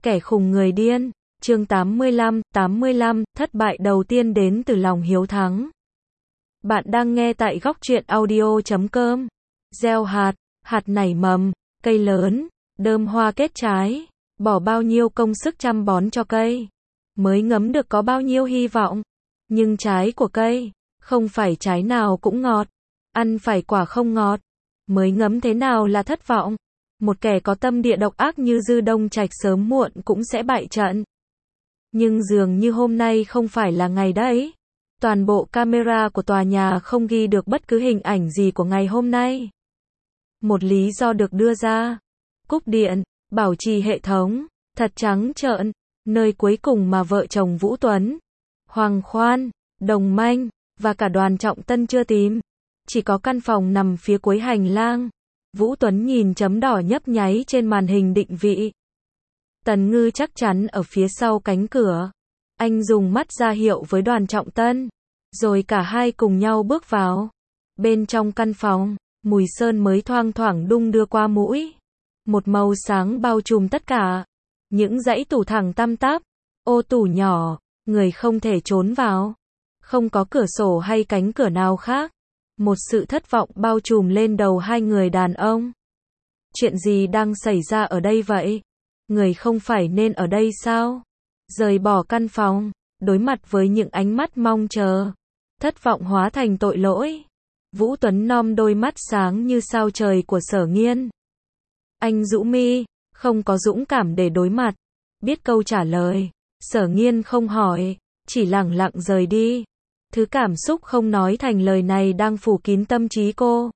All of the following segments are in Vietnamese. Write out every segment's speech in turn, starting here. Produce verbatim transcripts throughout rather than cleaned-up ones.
Kẻ khùng người điên, chương tám mươi lăm, tám mươi lăm, thất bại đầu tiên đến từ lòng hiếu thắng. Bạn đang nghe tại góc truyện audio chấm com. Gieo hạt, hạt nảy mầm, cây lớn, đơm hoa kết trái, bỏ bao nhiêu công sức chăm bón cho cây, mới ngấm được có bao nhiêu hy vọng. Nhưng trái của cây, không phải trái nào cũng ngọt, ăn phải quả không ngọt, mới ngấm thế nào là thất vọng. Một kẻ có tâm địa độc ác như Dư Đông Trạch sớm muộn cũng sẽ bại trận. Nhưng dường như hôm nay không phải là ngày đấy. Toàn bộ camera của tòa nhà không ghi được bất cứ hình ảnh gì của ngày hôm nay. Một lý do được đưa ra: cúp điện, bảo trì hệ thống, thật trắng trợn, nơi cuối cùng mà vợ chồng Vũ Tuấn, Hoàng Khoan, Đồng Manh và cả đoàn Trọng Tân chưa tìm. Chỉ có căn phòng nằm phía cuối hành lang. Vũ Tuấn nhìn chấm đỏ nhấp nháy trên màn hình định vị. Tần Ngư chắc chắn ở phía sau cánh cửa. Anh dùng mắt ra hiệu với đoàn Trọng Tân, rồi cả hai cùng nhau bước vào. Bên trong căn phòng, mùi sơn mới thoang thoảng đung đưa qua mũi. Một màu sáng bao trùm tất cả. Những dãy tủ thẳng tăm tắp, ô tủ nhỏ, người không thể trốn vào. Không có cửa sổ hay cánh cửa nào khác. Một sự thất vọng bao trùm lên đầu hai người đàn ông. Chuyện gì đang xảy ra ở đây vậy? Người không phải nên ở đây sao? Rời bỏ căn phòng, đối mặt với những ánh mắt mong chờ. Thất vọng hóa thành tội lỗi. Vũ Tuấn nom đôi mắt sáng như sao trời của Sở Nghiên. Anh rũ mi, không có dũng cảm để đối mặt. Biết câu trả lời, Sở Nghiên không hỏi, chỉ lẳng lặng rời đi. Thứ cảm xúc không nói thành lời này đang phủ kín tâm trí cô.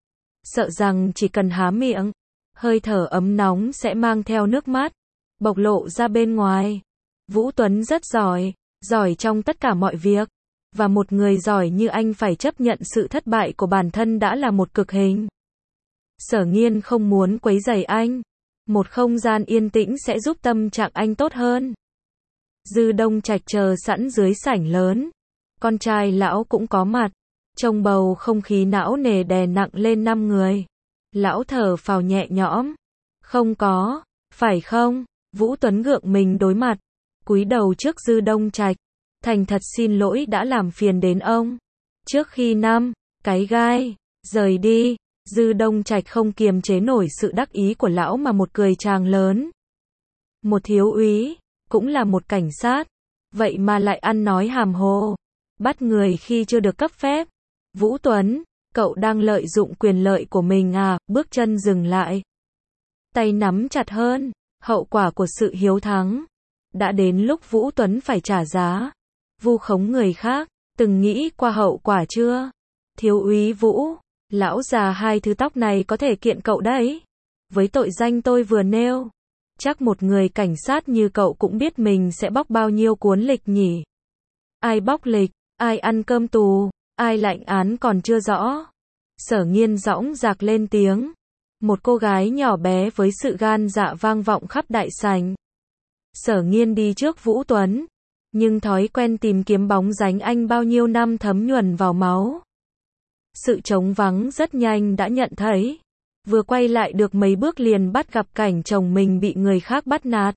Sợ rằng chỉ cần há miệng, hơi thở ấm nóng sẽ mang theo nước mắt, bộc lộ ra bên ngoài. Vũ Tuấn rất giỏi, giỏi trong tất cả mọi việc. Và một người giỏi như anh phải chấp nhận sự thất bại của bản thân đã là một cực hình. Sở Nghiên không muốn quấy rầy anh. Một không gian yên tĩnh sẽ giúp tâm trạng anh tốt hơn. Dư Đông Trạch chờ sẵn dưới sảnh lớn. Con trai lão cũng có mặt. Trong bầu không khí não nề đè nặng lên năm người. Lão thở phào nhẹ nhõm. Không có, phải không? Vũ Tuấn gượng mình đối mặt. Cúi đầu trước Dư Đông Trạch. Thành thật xin lỗi đã làm phiền đến ông. Trước khi năm, cái gai, rời đi, Dư Đông Trạch không kiềm chế nổi sự đắc ý của lão mà một cười tràng lớn. Một thiếu úy, cũng là một cảnh sát. Vậy mà lại ăn nói hàm hồ. Bắt người khi chưa được cấp phép. Vũ Tuấn, cậu đang lợi dụng quyền lợi của mình à? Bước chân dừng lại. Tay nắm chặt hơn. Hậu quả của sự hiếu thắng. Đã đến lúc Vũ Tuấn phải trả giá. Vu khống người khác. Từng nghĩ qua hậu quả chưa? Thiếu úy Vũ, lão già hai thứ tóc này có thể kiện cậu đấy. Với tội danh tôi vừa nêu. Chắc một người cảnh sát như cậu cũng biết mình sẽ bóc bao nhiêu cuốn lịch nhỉ? Ai bóc lịch? Ai ăn cơm tù? Ai lạnh án còn chưa rõ? Sở Nghiên dõng dạc lên tiếng. Một cô gái nhỏ bé với sự gan dạ vang vọng khắp đại sảnh. Sở Nghiên đi trước Vũ Tuấn. Nhưng thói quen tìm kiếm bóng dáng anh bao nhiêu năm thấm nhuần vào máu. Sự trống vắng rất nhanh đã nhận thấy. Vừa quay lại được mấy bước liền bắt gặp cảnh chồng mình bị người khác bắt nạt.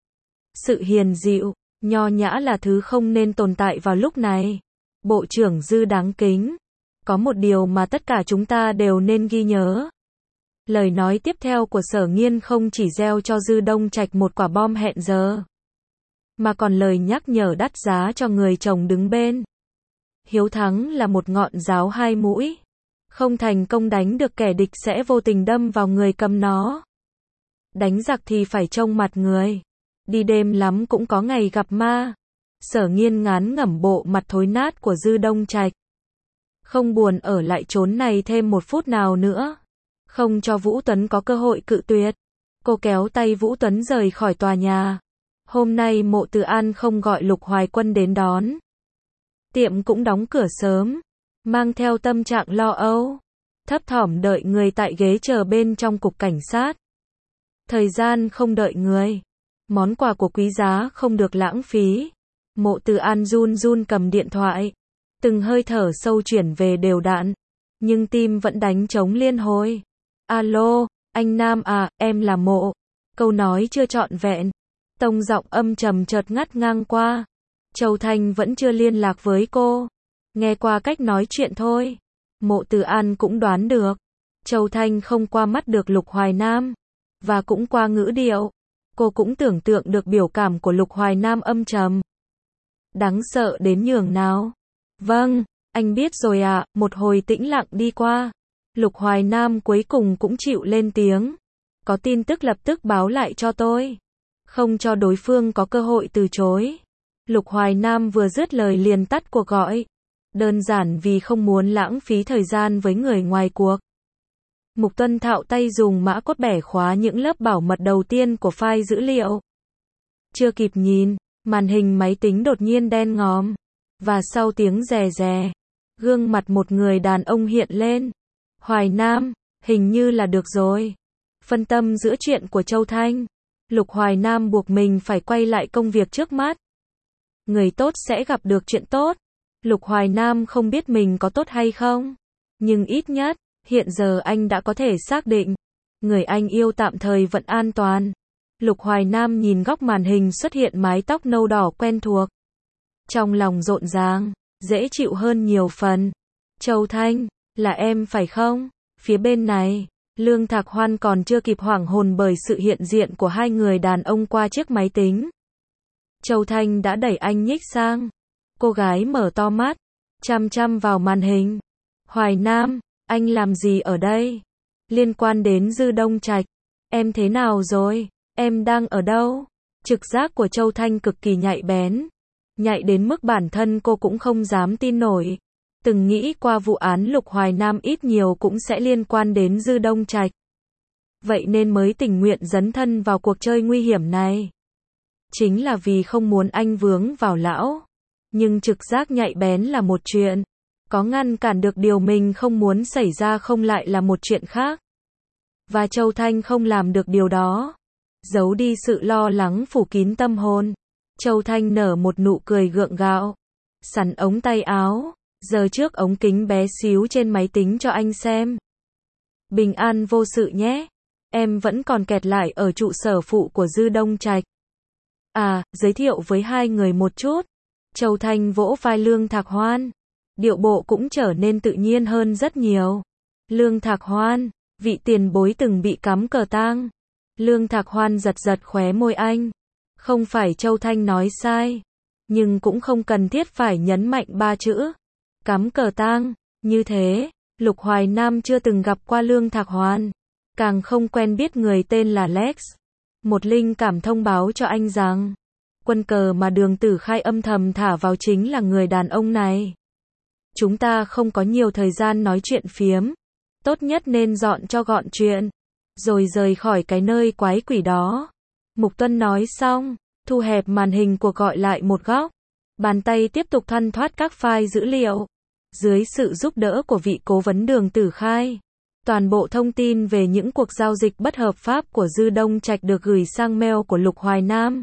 Sự hiền dịu, nho nhã là thứ không nên tồn tại vào lúc này. Bộ trưởng Dư đáng kính. Có một điều mà tất cả chúng ta đều nên ghi nhớ. Lời nói tiếp theo của Sở Nghiên không chỉ gieo cho Dư Đông Trạch một quả bom hẹn giờ, mà còn lời nhắc nhở đắt giá cho người chồng đứng bên. Hiếu thắng là một ngọn giáo hai mũi. Không thành công đánh được kẻ địch sẽ vô tình đâm vào người cầm nó. Đánh giặc thì phải trông mặt người. Đi đêm lắm cũng có ngày gặp ma. Sở Nghiên ngán ngẩm bộ mặt thối nát của Dư Đông Trạch. Không buồn ở lại chốn này thêm một phút nào nữa. Không cho Vũ Tuấn có cơ hội cự tuyệt. Cô kéo tay Vũ Tuấn rời khỏi tòa nhà. Hôm nay Mộ Từ An không gọi Lục Hoài Quân đến đón. Tiệm cũng đóng cửa sớm. Mang theo tâm trạng lo âu. Thấp thỏm đợi người tại ghế chờ bên trong cục cảnh sát. Thời gian không đợi người. Món quà của quý giá không được lãng phí. Mộ Từ An run run cầm điện thoại. Từng hơi thở sâu chuyển về đều đặn. Nhưng tim vẫn đánh trống liên hồi. Alo, anh Nam à, em là Mộ. Câu nói chưa trọn vẹn. Tông giọng âm trầm chợt ngắt ngang qua. Châu Thanh vẫn chưa liên lạc với cô. Nghe qua cách nói chuyện thôi. Mộ Từ An cũng đoán được. Châu Thanh không qua mắt được Lục Hoài Nam. Và cũng qua ngữ điệu. Cô cũng tưởng tượng được biểu cảm của Lục Hoài Nam âm trầm. Đáng sợ đến nhường nào. Vâng, anh biết rồi ạ. Một hồi tĩnh lặng đi qua. Lục Hoài Nam cuối cùng cũng chịu lên tiếng. Có tin tức lập tức báo lại cho tôi. Không cho đối phương có cơ hội từ chối. Lục Hoài Nam vừa dứt lời liền tắt cuộc gọi. Đơn giản vì không muốn lãng phí thời gian với người ngoài cuộc. Mục Tuân thạo tay dùng mã cốt bẻ khóa những lớp bảo mật đầu tiên của file dữ liệu. Chưa kịp nhìn, màn hình máy tính đột nhiên đen ngòm. Và sau tiếng rè rè, gương mặt một người đàn ông hiện lên. Hoài Nam, hình như là được rồi. Phân tâm giữa chuyện của Châu Thanh. Lục Hoài Nam buộc mình phải quay lại công việc trước mắt. Người tốt sẽ gặp được chuyện tốt. Lục Hoài Nam không biết mình có tốt hay không. Nhưng ít nhất, hiện giờ anh đã có thể xác định. Người anh yêu tạm thời vẫn an toàn. Lục Hoài Nam nhìn góc màn hình xuất hiện mái tóc nâu đỏ quen thuộc. Trong lòng rộn ràng, dễ chịu hơn nhiều phần. Châu Thanh, là em phải không? Phía bên này, Lương Thạc Hoan còn chưa kịp hoảng hồn bởi sự hiện diện của hai người đàn ông qua chiếc máy tính. Châu Thanh đã đẩy anh nhích sang. Cô gái mở to mắt, chăm chăm vào màn hình. Hoài Nam, anh làm gì ở đây? Liên quan đến Dư Đông Trạch. Em thế nào rồi? Em đang ở đâu? Trực giác của Châu Thanh cực kỳ nhạy bén. Nhạy đến mức bản thân cô cũng không dám tin nổi. Từng nghĩ qua vụ án Lục Hoài Nam ít nhiều cũng sẽ liên quan đến Dư Đông Trạch. Vậy nên mới tình nguyện dấn thân vào cuộc chơi nguy hiểm này. Chính là vì không muốn anh vướng vào lão. Nhưng trực giác nhạy bén là một chuyện. Có ngăn cản được điều mình không muốn xảy ra không lại là một chuyện khác. Và Châu Thanh không làm được điều đó. Giấu đi sự lo lắng phủ kín tâm hồn. Châu Thanh nở một nụ cười gượng gạo. Sắn ống tay áo. Giờ trước ống kính bé xíu trên máy tính cho anh xem. Bình an vô sự nhé. Em vẫn còn kẹt lại ở trụ sở phụ của Dư Đông Trạch. À, giới thiệu với hai người một chút. Châu Thanh vỗ vai Lương Thạc Hoan. Điệu bộ cũng trở nên tự nhiên hơn rất nhiều. Lương Thạc Hoan, vị tiền bối từng bị cắm cờ tang. Lương Thạc Hoan giật giật khóe môi anh. Không phải Châu Thanh nói sai. Nhưng cũng không cần thiết phải nhấn mạnh ba chữ. Cắm cờ tang, như thế, Lục Hoài Nam chưa từng gặp qua Lương Thạc Hoan. Càng không quen biết người tên là Lex. Một linh cảm thông báo cho anh rằng, quân cờ mà Đường Tử Khai âm thầm thả vào chính là người đàn ông này. Chúng ta không có nhiều thời gian nói chuyện phiếm. Tốt nhất nên dọn cho gọn chuyện. Rồi rời khỏi cái nơi quái quỷ đó. Mục Tuân nói xong, thu hẹp màn hình cuộc gọi lại một góc. Bàn tay tiếp tục thoăn thoắt các file dữ liệu. Dưới sự giúp đỡ của vị cố vấn Đường Tử Khai, toàn bộ thông tin về những cuộc giao dịch bất hợp pháp của Dư Đông Trạch được gửi sang mail của Lục Hoài Nam.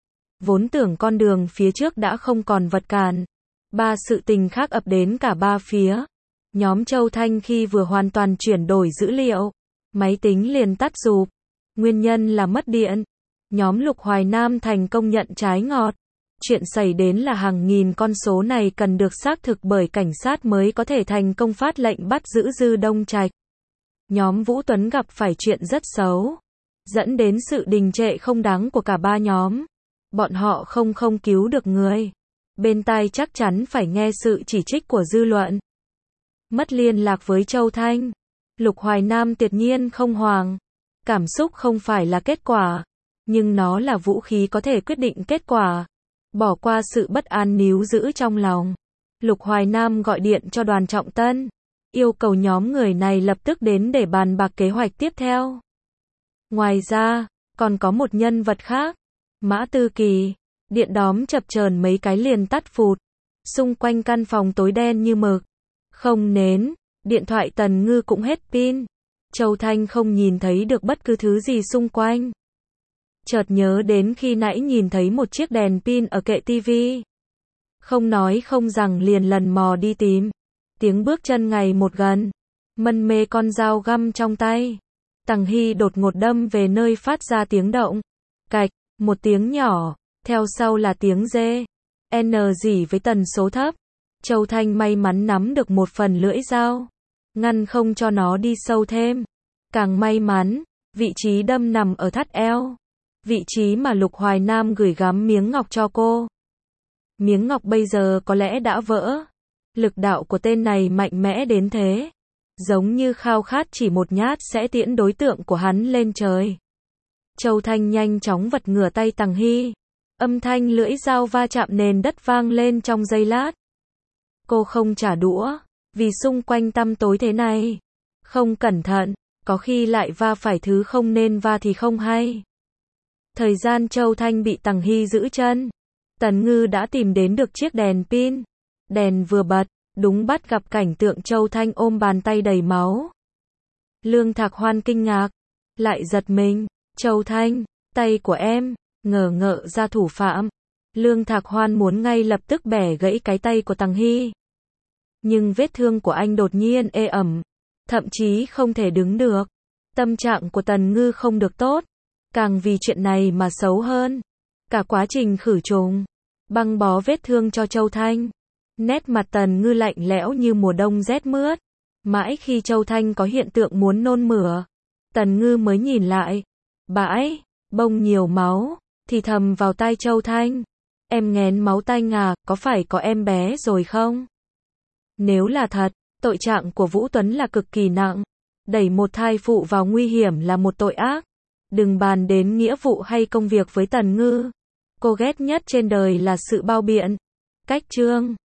Vốn tưởng con đường phía trước đã không còn vật cản. Ba sự tình khác ập đến cả ba phía. Nhóm Châu Thanh khi vừa hoàn toàn chuyển đổi dữ liệu, máy tính liền tắt rụp. Nguyên nhân là mất điện. Nhóm Lục Hoài Nam thành công nhận trái ngọt. Chuyện xảy đến là hàng nghìn con số này cần được xác thực bởi cảnh sát mới có thể thành công phát lệnh bắt giữ Dư Đông Trạch. Nhóm Vũ Tuấn gặp phải chuyện rất xấu, dẫn đến sự đình trệ không đáng của cả ba nhóm. Bọn họ không không cứu được người. Bên tai chắc chắn phải nghe sự chỉ trích của dư luận. Mất liên lạc với Châu Thanh. Lục Hoài Nam tuyệt nhiên không hoảng. Cảm xúc không phải là kết quả, nhưng nó là vũ khí có thể quyết định kết quả. Bỏ qua sự bất an níu giữ trong lòng. Lục Hoài Nam gọi điện cho Đoàn Trọng Tân. Yêu cầu nhóm người này lập tức đến để bàn bạc kế hoạch tiếp theo. Ngoài ra, còn có một nhân vật khác. Mã Tư Kỳ. Điện đóm chập chờn mấy cái liền tắt phụt. Xung quanh căn phòng tối đen như mực. Không nến. Điện thoại Tần Ngư cũng hết pin. Châu Thanh không nhìn thấy được bất cứ thứ gì xung quanh. Chợt nhớ đến khi nãy nhìn thấy một chiếc đèn pin ở kệ tivi. Không nói không rằng liền lần mò đi tìm. Tiếng bước chân ngày một gần. Mân mê con dao găm trong tay. Tằng Hy đột ngột đâm về nơi phát ra tiếng động. Cạch, Một tiếng nhỏ, theo sau là tiếng dê. N dỉ với tần số thấp. Châu Thanh may mắn nắm được một phần lưỡi dao, ngăn không cho nó đi sâu thêm. Càng may mắn, vị trí đâm nằm ở thắt eo. Vị trí mà Lục Hoài Nam gửi gắm miếng ngọc cho cô. Miếng ngọc bây giờ có lẽ đã vỡ. Lực đạo của tên này mạnh mẽ đến thế. Giống như khao khát chỉ một nhát sẽ tiễn đối tượng của hắn lên trời. Châu Thanh nhanh chóng vật ngửa tay Tằng Hy. Âm thanh lưỡi dao va chạm nền đất vang lên trong giây lát. Cô không trả đũa, vì xung quanh tăm tối thế này. Không cẩn thận, có khi lại va phải thứ không nên va thì không hay. Thời gian Châu Thanh bị Tằng Hy giữ chân, Tần Ngư đã tìm đến được chiếc đèn pin. Đèn vừa bật, đúng bắt gặp cảnh tượng Châu Thanh ôm bàn tay đầy máu. Lương Thạc Hoan kinh ngạc, lại giật mình. Châu Thanh, tay của em, ngờ ngợ ra thủ phạm. Lương Thạc Hoan muốn ngay lập tức bẻ gãy cái tay của Tằng Hy. Nhưng vết thương của anh đột nhiên ê ẩm, thậm chí không thể đứng được. Tâm trạng của Tần Ngư không được tốt, càng vì chuyện này mà xấu hơn. Cả quá trình khử trùng, băng bó vết thương cho Châu Thanh. Nét mặt Tần Ngư lạnh lẽo như mùa đông rét mướt. Mãi khi Châu Thanh có hiện tượng muốn nôn mửa, Tần Ngư mới nhìn lại. Bãi, bông nhiều máu, thì thầm vào tai Châu Thanh. Em nghén máu tanh à, có phải có em bé rồi không? Nếu là thật, tội trạng của Vũ Tuấn là cực kỳ nặng. Đẩy một thai phụ vào nguy hiểm là một tội ác. Đừng bàn đến nghĩa vụ hay công việc với Tần Ngư. Cô ghét nhất trên đời là sự bao biện. Cách chương